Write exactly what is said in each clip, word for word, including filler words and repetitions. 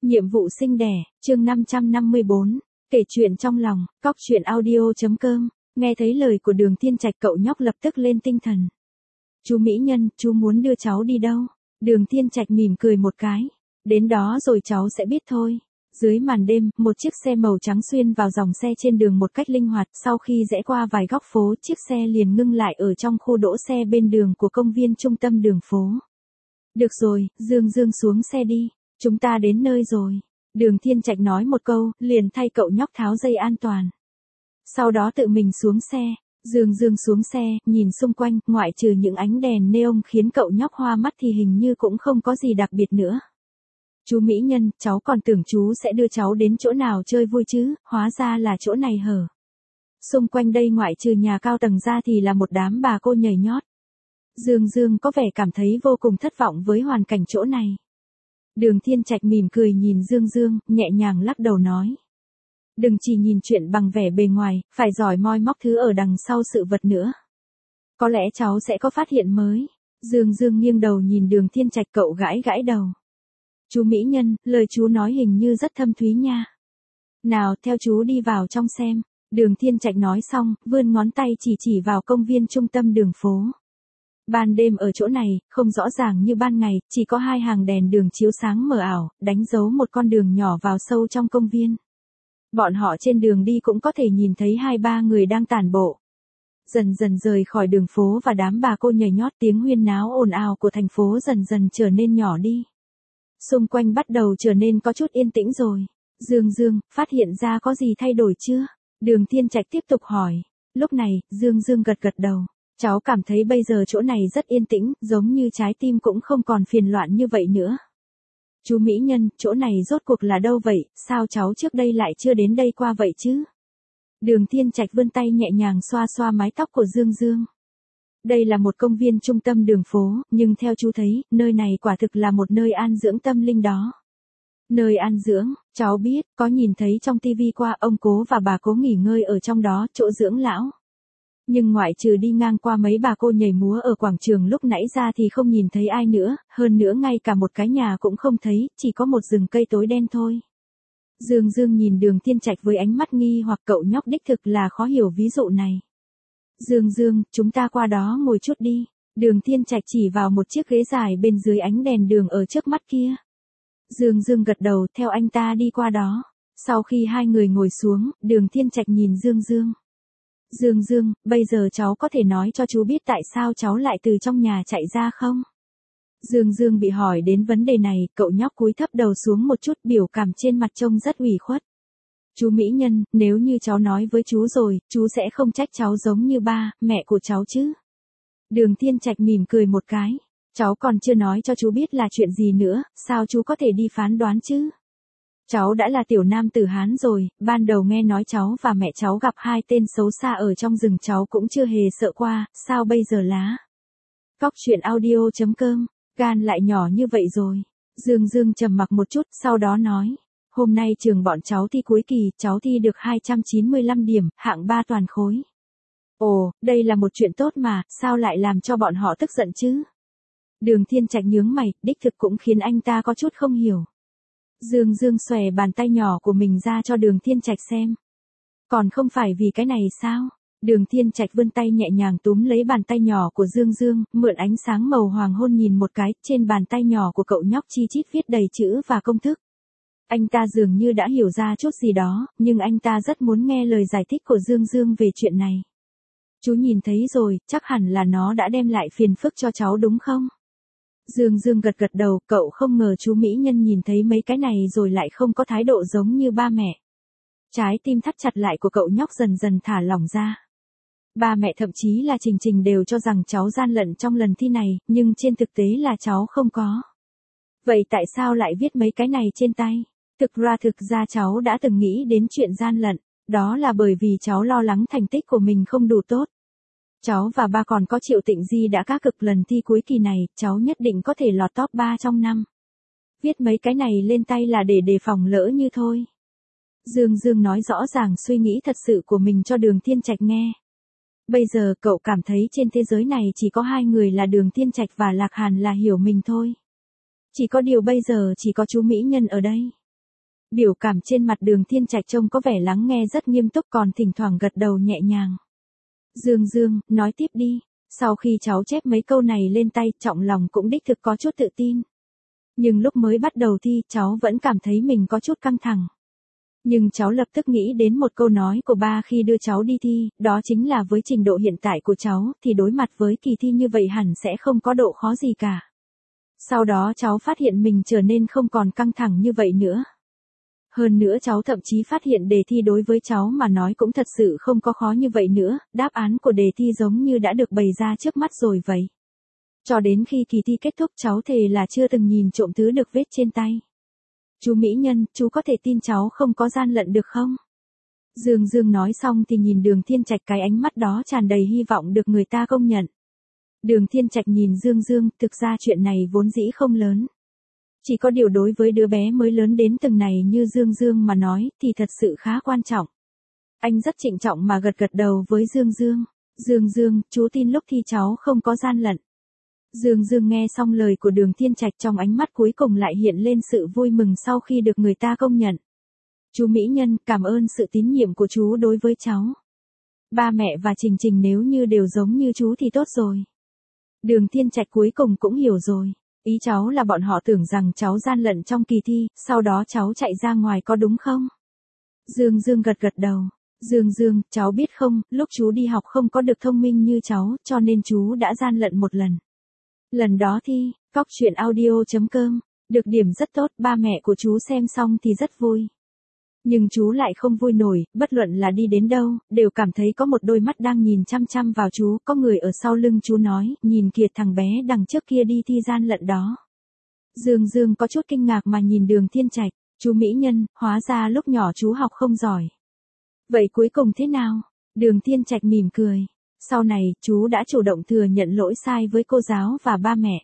Nhiệm vụ sinh đẻ, chương năm trăm năm mươi bốn, kể chuyện trong lòng, cóc truyện audio.com, nghe thấy lời của Đường Thiên Trạch cậu nhóc lập tức lên tinh thần. Chú Mỹ Nhân, chú muốn đưa cháu đi đâu? Đường Thiên Trạch mỉm cười một cái. Đến đó rồi cháu sẽ biết thôi. Dưới màn đêm, một chiếc xe màu trắng xuyên vào dòng xe trên đường một cách linh hoạt. Sau khi rẽ qua vài góc phố, chiếc xe liền ngưng lại ở trong khu đỗ xe bên đường của công viên trung tâm đường phố. Được rồi, Dương Dương xuống xe đi. Chúng ta đến nơi rồi. Đường Thiên Trạch nói một câu, liền thay cậu nhóc tháo dây an toàn. Sau đó tự mình xuống xe. Dương Dương xuống xe, nhìn xung quanh, ngoại trừ những ánh đèn neon khiến cậu nhóc hoa mắt thì hình như cũng không có gì đặc biệt nữa. Chú Mỹ Nhân, cháu còn tưởng chú sẽ đưa cháu đến chỗ nào chơi vui chứ, hóa ra là chỗ này hở. Xung quanh đây ngoại trừ nhà cao tầng ra thì là một đám bà cô nhảy nhót. Dương Dương có vẻ cảm thấy vô cùng thất vọng với hoàn cảnh chỗ này. Đường Thiên Trạch mỉm cười nhìn Dương Dương, nhẹ nhàng lắc đầu nói. Đừng chỉ nhìn chuyện bằng vẻ bề ngoài, phải giỏi moi móc thứ ở đằng sau sự vật nữa. Có lẽ cháu sẽ có phát hiện mới. Dương Dương nghiêng đầu nhìn Đường Thiên Trạch, cậu gãi gãi đầu. Chú Mỹ Nhân, lời chú nói hình như rất thâm thúy nha. Nào, theo chú đi vào trong xem. Đường Thiên Trạch nói xong, vươn ngón tay chỉ chỉ vào công viên trung tâm đường phố. Ban đêm ở chỗ này, không rõ ràng như ban ngày, chỉ có hai hàng đèn đường chiếu sáng mờ ảo, đánh dấu một con đường nhỏ vào sâu trong công viên. Bọn họ trên đường đi cũng có thể nhìn thấy hai ba người đang tản bộ. Dần dần rời khỏi đường phố và đám bà cô nhảy nhót, tiếng huyên náo ồn ào của thành phố dần dần trở nên nhỏ đi. Xung quanh bắt đầu trở nên có chút yên tĩnh rồi. Dương Dương, phát hiện ra có gì thay đổi chưa? Đường Thiên Trạch tiếp tục hỏi. Lúc này, Dương Dương gật gật đầu. Cháu cảm thấy bây giờ chỗ này rất yên tĩnh, giống như trái tim cũng không còn phiền loạn như vậy nữa. Chú Mỹ Nhân, chỗ này rốt cuộc là đâu vậy, sao cháu trước đây lại chưa đến đây qua vậy chứ? Đường Thiên Trạch vươn tay nhẹ nhàng xoa xoa mái tóc của Dương Dương. Đây là một công viên trung tâm đường phố, nhưng theo chú thấy, nơi này quả thực là một nơi an dưỡng tâm linh đó. Nơi an dưỡng, cháu biết, có nhìn thấy trong tivi qua ông cố và bà cố nghỉ ngơi ở trong đó, chỗ dưỡng lão. Nhưng ngoại trừ đi ngang qua mấy bà cô nhảy múa ở quảng trường lúc nãy ra thì không nhìn thấy ai nữa, hơn nữa ngay cả một cái nhà cũng không thấy, chỉ có một rừng cây tối đen thôi. Dương Dương nhìn Đường Thiên Trạch với ánh mắt nghi hoặc, cậu nhóc đích thực là khó hiểu ví dụ này. Dương Dương, chúng ta qua đó ngồi chút đi. Đường Thiên Trạch chỉ vào một chiếc ghế dài bên dưới ánh đèn đường ở trước mắt kia. Dương Dương gật đầu, theo anh ta đi qua đó. Sau khi hai người ngồi xuống, Đường Thiên Trạch nhìn Dương Dương. Dương Dương, bây giờ cháu có thể nói cho chú biết tại sao cháu lại từ trong nhà chạy ra không? Dương Dương bị hỏi đến vấn đề này, cậu nhóc cúi thấp đầu xuống một chút, biểu cảm trên mặt trông rất ủy khuất. Chú Mỹ Nhân, nếu như cháu nói với chú rồi, chú sẽ không trách cháu giống như ba, mẹ của cháu chứ? Đường Thiên Trạch mỉm cười một cái. Cháu còn chưa nói cho chú biết là chuyện gì nữa, sao chú có thể đi phán đoán chứ? Cháu đã là tiểu nam tử Hán rồi, ban đầu nghe nói cháu và mẹ cháu gặp hai tên xấu xa ở trong rừng cháu cũng chưa hề sợ qua, sao bây giờ lá? Cóc truyện audio.com, gan lại nhỏ như vậy rồi. Dương Dương trầm mặc một chút, sau đó nói. Hôm nay trường bọn cháu thi cuối kỳ, cháu thi được hai trăm chín mươi lăm điểm, hạng ba toàn khối. Ồ, đây là một chuyện tốt mà, sao lại làm cho bọn họ tức giận chứ? Đường Thiên Trạch nhướng mày, đích thực cũng khiến anh ta có chút không hiểu. Dương Dương xòe bàn tay nhỏ của mình ra cho Đường Thiên Trạch xem. Còn không phải vì cái này sao? Đường Thiên Trạch vươn tay nhẹ nhàng túm lấy bàn tay nhỏ của Dương Dương, mượn ánh sáng màu hoàng hôn nhìn một cái, trên bàn tay nhỏ của cậu nhóc chi chít viết đầy chữ và công thức. Anh ta dường như đã hiểu ra chút gì đó, nhưng anh ta rất muốn nghe lời giải thích của Dương Dương về chuyện này. Chú nhìn thấy rồi, chắc hẳn là nó đã đem lại phiền phức cho cháu đúng không? Dương Dương gật gật đầu, cậu không ngờ chú Mỹ Nhân nhìn thấy mấy cái này rồi lại không có thái độ giống như ba mẹ. Trái tim thắt chặt lại của cậu nhóc dần dần thả lỏng ra. Ba mẹ thậm chí là Trình Trình đều cho rằng cháu gian lận trong lần thi này, nhưng trên thực tế là cháu không có. Vậy tại sao lại viết mấy cái này trên tay? Thực ra thực ra cháu đã từng nghĩ đến chuyện gian lận, đó là bởi vì cháu lo lắng thành tích của mình không đủ tốt. Cháu và ba còn có Triệu Tịnh Di đã cá cực lần thi cuối kỳ này, cháu nhất định có thể lọt top ba trong năm. Viết mấy cái này lên tay là để đề phòng lỡ như thôi. Dương Dương nói rõ ràng suy nghĩ thật sự của mình cho Đường Thiên Trạch nghe. Bây giờ cậu cảm thấy trên thế giới này chỉ có hai người là Đường Thiên Trạch và Lạc Hàn là hiểu mình thôi. Chỉ có điều bây giờ chỉ có chú Mỹ Nhân ở đây. Biểu cảm trên mặt Đường Thiên Trạch trông có vẻ lắng nghe rất nghiêm túc còn thỉnh thoảng gật đầu nhẹ nhàng. Dương Dương, nói tiếp đi. Sau khi cháu chép mấy câu này lên tay, Trọng lòng cũng đích thực có chút tự tin. Nhưng lúc mới bắt đầu thi, cháu vẫn cảm thấy mình có chút căng thẳng. Nhưng cháu lập tức nghĩ đến một câu nói của ba khi đưa cháu đi thi, đó chính là với trình độ hiện tại của cháu, thì đối mặt với kỳ thi như vậy hẳn sẽ không có độ khó gì cả. Sau đó cháu phát hiện mình trở nên không còn căng thẳng như vậy nữa. Hơn nữa cháu thậm chí phát hiện đề thi đối với cháu mà nói cũng thật sự không có khó như vậy nữa, đáp án của đề thi giống như đã được bày ra trước mắt rồi vậy. Cho đến khi kỳ thi kết thúc cháu thề là chưa từng nhìn trộm thứ được viết trên tay. Chú Mỹ Nhân, chú có thể tin cháu không có gian lận được không? Dương Dương nói xong thì nhìn Đường Thiên Trạch, cái ánh mắt đó tràn đầy hy vọng được người ta công nhận. Đường Thiên Trạch nhìn Dương Dương, thực ra chuyện này vốn dĩ không lớn. Chỉ có điều đối với đứa bé mới lớn đến từng này như Dương Dương mà nói thì thật sự khá quan trọng. Anh rất trịnh trọng mà gật gật đầu với Dương Dương. Dương Dương, chú tin lúc thi cháu không có gian lận. Dương Dương nghe xong lời của Đường Thiên Trạch, trong ánh mắt cuối cùng lại hiện lên sự vui mừng sau khi được người ta công nhận. Chú Mỹ Nhân, cảm ơn sự tín nhiệm của chú đối với cháu. Ba mẹ và Trình Trình nếu như đều giống như chú thì tốt rồi. Đường Thiên Trạch cuối cùng cũng hiểu rồi. Ý cháu là bọn họ tưởng rằng cháu gian lận trong kỳ thi, sau đó cháu chạy ra ngoài có đúng không? Dương Dương gật gật đầu. Dương Dương, cháu biết không, lúc chú đi học không có được thông minh như cháu, cho nên chú đã gian lận một lần. Lần đó thi, cóc truyện audio chấm com, được điểm rất tốt, ba mẹ của chú xem xong thì rất vui. Nhưng chú lại không vui nổi, bất luận là đi đến đâu, đều cảm thấy có một đôi mắt đang nhìn chăm chăm vào chú, có người ở sau lưng chú nói, nhìn kìa thằng bé đằng trước kia đi thi gian lận đó. Dương Dương có chút kinh ngạc mà nhìn Đường Thiên Trạch, chú Mỹ Nhân, hóa ra lúc nhỏ chú học không giỏi. Vậy cuối cùng thế nào? Đường Thiên Trạch mỉm cười. Sau này, chú đã chủ động thừa nhận lỗi sai với cô giáo và ba mẹ.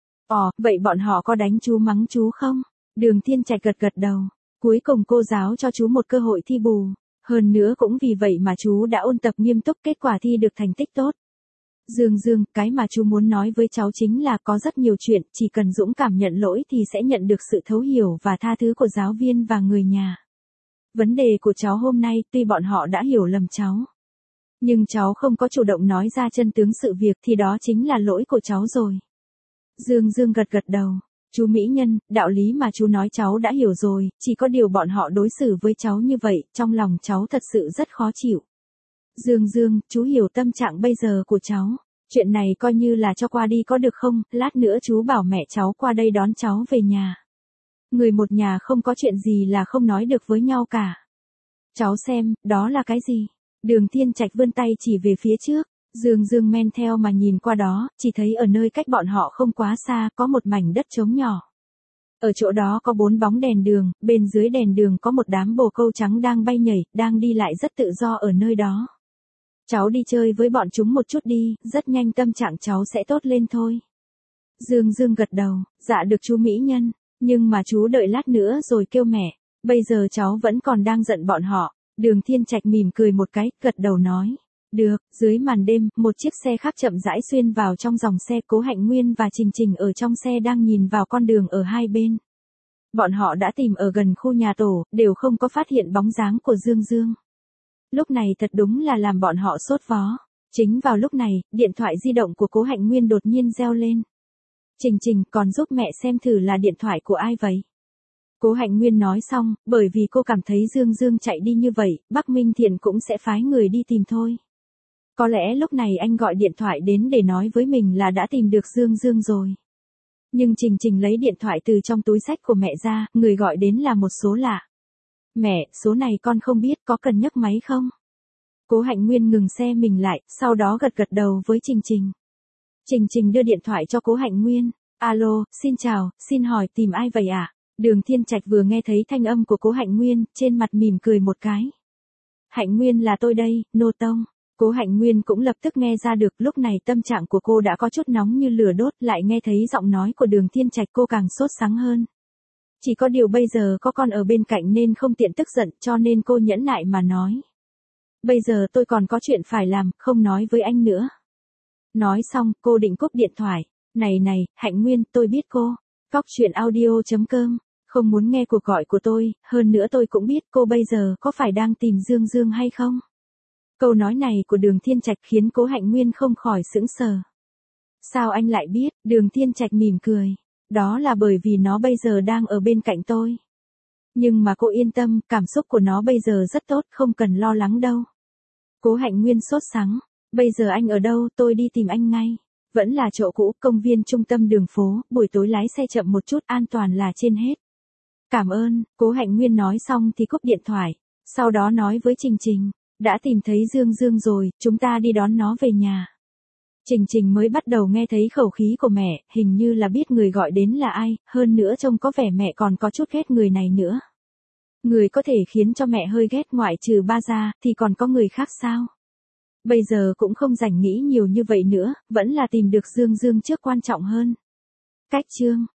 Ồ, vậy bọn họ có đánh chú mắng chú không? Đường Thiên Trạch gật gật đầu. Cuối cùng cô giáo cho chú một cơ hội thi bù. Hơn nữa cũng vì vậy mà chú đã ôn tập nghiêm túc, kết quả thi được thành tích tốt. Dương Dương, cái mà chú muốn nói với cháu chính là có rất nhiều chuyện, chỉ cần dũng cảm nhận lỗi thì sẽ nhận được sự thấu hiểu và tha thứ của giáo viên và người nhà. Vấn đề của cháu hôm nay, tuy bọn họ đã hiểu lầm cháu, nhưng cháu không có chủ động nói ra chân tướng sự việc thì đó chính là lỗi của cháu rồi. Dương Dương gật gật đầu. Chú Mỹ Nhân, đạo lý mà chú nói cháu đã hiểu rồi, chỉ có điều bọn họ đối xử với cháu như vậy, trong lòng cháu thật sự rất khó chịu. Dương Dương, chú hiểu tâm trạng bây giờ của cháu. Chuyện này coi như là cho qua đi có được không, lát nữa chú bảo mẹ cháu qua đây đón cháu về nhà. Người một nhà không có chuyện gì là không nói được với nhau cả. Cháu xem, đó là cái gì? Đường Thiên Trạch vươn tay chỉ về phía trước. Dương Dương men theo mà nhìn qua đó, chỉ thấy ở nơi cách bọn họ không quá xa có một mảnh đất trống nhỏ. Ở chỗ đó có bốn bóng đèn đường, bên dưới đèn đường có một đám bồ câu trắng đang bay nhảy, đang đi lại rất tự do ở nơi đó. Cháu đi chơi với bọn chúng một chút đi, rất nhanh tâm trạng cháu sẽ tốt lên thôi. Dương Dương gật đầu, dạ được chú Mỹ Nhân, nhưng mà chú đợi lát nữa rồi kêu mẹ, bây giờ cháu vẫn còn đang giận bọn họ. Đường Thiên Trạch mỉm cười một cái, gật đầu nói. Được, dưới màn đêm, một chiếc xe khác chậm rãi xuyên vào trong dòng xe, Cố Hạnh Nguyên và Trình Trình ở trong xe đang nhìn vào con đường ở hai bên. Bọn họ đã tìm ở gần khu nhà tổ, đều không có phát hiện bóng dáng của Dương Dương. Lúc này thật đúng là làm bọn họ sốt vó. Chính vào lúc này, điện thoại di động của Cố Hạnh Nguyên đột nhiên reo lên. Trình Trình, còn giúp mẹ xem thử là điện thoại của ai vậy? Cố Hạnh Nguyên nói xong, bởi vì cô cảm thấy Dương Dương chạy đi như vậy, Bắc Minh Thiện cũng sẽ phái người đi tìm thôi. Có lẽ lúc này anh gọi điện thoại đến để nói với mình là đã tìm được Dương Dương rồi. Nhưng Trình Trình lấy điện thoại từ trong túi xách của mẹ ra, người gọi đến là một số lạ. Mẹ, số này con không biết, có cần nhấc máy không? Cố Hạnh Nguyên ngừng xe mình lại, sau đó gật gật đầu với Trình Trình. Trình Trình đưa điện thoại cho Cố Hạnh Nguyên. Alo, xin chào, xin hỏi tìm ai vậy ạ? À? Đường Thiên Trạch vừa nghe thấy thanh âm của Cố Hạnh Nguyên, trên mặt mỉm cười một cái. Hạnh Nguyên là tôi đây, Nô Tông. Cố Hạnh Nguyên cũng lập tức nghe ra được, lúc này tâm trạng của cô đã có chút nóng như lửa đốt, lại nghe thấy giọng nói của Đường Thiên Trạch cô càng sốt sắng hơn. Chỉ có điều bây giờ có con ở bên cạnh nên không tiện tức giận, cho nên cô nhẫn nại mà nói. Bây giờ tôi còn có chuyện phải làm, không nói với anh nữa. Nói xong, cô định cúp điện thoại. Này này, Hạnh Nguyên, tôi biết cô. Cóc truyện audio chấm com Không muốn nghe cuộc gọi của tôi, hơn nữa tôi cũng biết cô bây giờ có phải đang tìm Dương Dương hay không. Câu nói này của Đường Thiên Trạch khiến Cố Hạnh Nguyên không khỏi sững sờ. Sao anh lại biết? Đường Thiên Trạch mỉm cười. Đó là bởi vì nó bây giờ đang ở bên cạnh tôi. Nhưng mà cô yên tâm, cảm xúc của nó bây giờ rất tốt, không cần lo lắng đâu. Cố Hạnh Nguyên sốt sắng. Bây giờ anh ở đâu, tôi đi tìm anh ngay. Vẫn là chỗ cũ, công viên trung tâm đường phố, buổi tối lái xe chậm một chút, an toàn là trên hết. Cảm ơn, Cố Hạnh Nguyên nói xong thì cúp điện thoại. Sau đó nói với Trình Trình. Đã tìm thấy Dương Dương rồi, chúng ta đi đón nó về nhà. Trình Trình mới bắt đầu nghe thấy khẩu khí của mẹ, hình như là biết người gọi đến là ai, hơn nữa trông có vẻ mẹ còn có chút ghét người này nữa. Người có thể khiến cho mẹ hơi ghét ngoại trừ ba ra, thì còn có người khác sao? Bây giờ cũng không rảnh nghĩ nhiều như vậy nữa, vẫn là tìm được Dương Dương trước quan trọng hơn. Cách chương